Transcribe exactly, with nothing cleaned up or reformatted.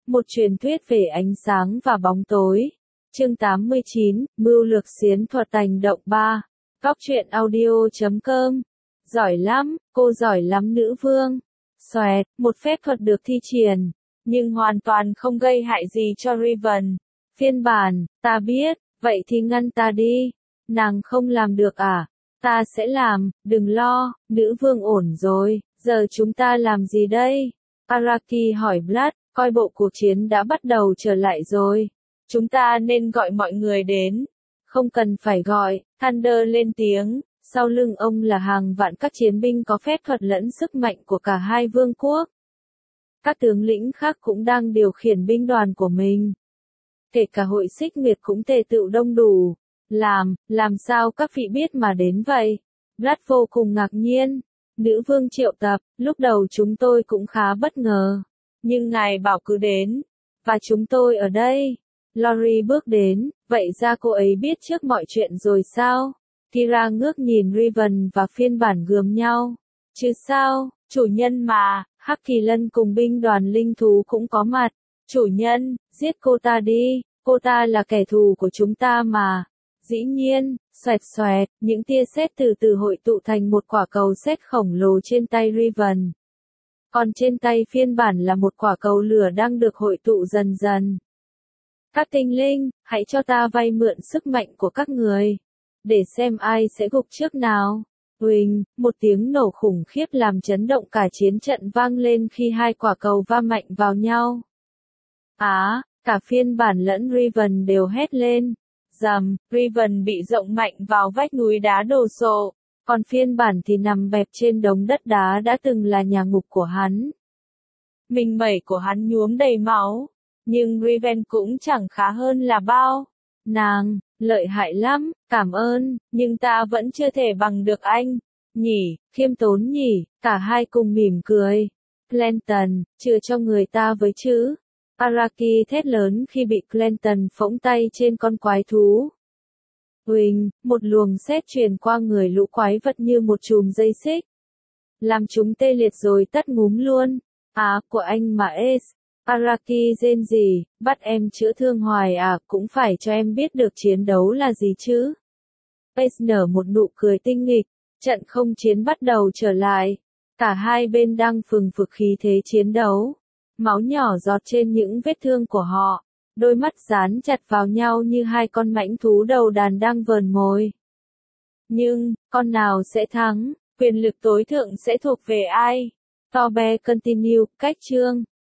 Một truyền thuyết về ánh sáng và bóng tối. Chương tám mươi chín, Mưu lược xiến thuật hành động ba. Góc truyện audio chấm com. Giỏi lắm, cô giỏi lắm nữ vương. Xoẹt, một phép thuật được thi triển, nhưng hoàn toàn không gây hại gì cho Riven. Phiên bản, ta biết, vậy thì ngăn ta đi. Nàng không làm được à? Ta sẽ làm, đừng lo, nữ vương ổn rồi, giờ chúng ta làm gì đây? Araki hỏi Blood, coi bộ cuộc chiến đã bắt đầu trở lại rồi. Chúng ta nên gọi mọi người đến. Không cần phải gọi, Thunder lên tiếng, sau lưng ông là hàng vạn các chiến binh có phép thuật lẫn sức mạnh của cả hai vương quốc. Các tướng lĩnh khác cũng đang điều khiển binh đoàn của mình. Kể cả hội xích nguyệt cũng tề tựu đông đủ. Làm, làm sao các vị biết mà đến vậy? Blood vô cùng ngạc nhiên. Nữ vương triệu tập, lúc đầu chúng tôi cũng khá bất ngờ. Nhưng ngài bảo cứ đến. Và chúng tôi ở đây. Lori bước đến, vậy ra cô ấy biết trước mọi chuyện rồi sao? Kira ngước nhìn Riven và phiên bản gườm nhau. Chứ sao, chủ nhân mà, Hắc Kỳ Lân cùng binh đoàn linh thú cũng có mặt. Chủ nhân, giết cô ta đi, cô ta là kẻ thù của chúng ta mà. Dĩ nhiên, xoẹt xoẹt, những tia sét từ từ hội tụ thành một quả cầu sét khổng lồ trên tay Riven. Còn trên tay phiên bản là một quả cầu lửa đang được hội tụ dần dần. Các tinh linh, hãy cho ta vay mượn sức mạnh của các người. Để xem ai sẽ gục trước nào. Huỳnh, một tiếng nổ khủng khiếp làm chấn động cả chiến trận vang lên khi hai quả cầu va mạnh vào nhau. Á, à, cả phiên bản lẫn Riven đều hét lên. Rầm, Riven bị rộng mạnh vào vách núi đá đổ sộ, còn phiên bản thì nằm bẹp trên đống đất đá đã từng là nhà ngục của hắn. Mình mẩy của hắn nhuốm đầy máu, nhưng Riven cũng chẳng khá hơn là bao. Nàng, lợi hại lắm, cảm ơn, nhưng ta vẫn chưa thể bằng được anh. Nhỉ, khiêm tốn nhỉ, cả hai cùng mỉm cười. Clanton, chừa cho người ta với chữ. Araki thét lớn khi bị Clanton phỗng tay trên con quái thú. Huỳnh, một luồng sét truyền qua người lũ quái vật như một chùm dây xích. Làm chúng tê liệt rồi tắt ngúm luôn. À, của anh mà Ace. Araki rên rỉ, bắt em chữa thương hoài à, cũng phải cho em biết được chiến đấu là gì chứ. Ace nở một nụ cười tinh nghịch, trận không chiến bắt đầu trở lại. Cả hai bên đang phừng phực khí thế chiến đấu. Máu nhỏ giọt trên những vết thương của họ, đôi mắt dán chặt vào nhau như hai con mãnh thú đầu đàn đang vờn mồi. Nhưng, con nào sẽ thắng, quyền lực tối thượng sẽ thuộc về ai? Tobe continue, cách chương.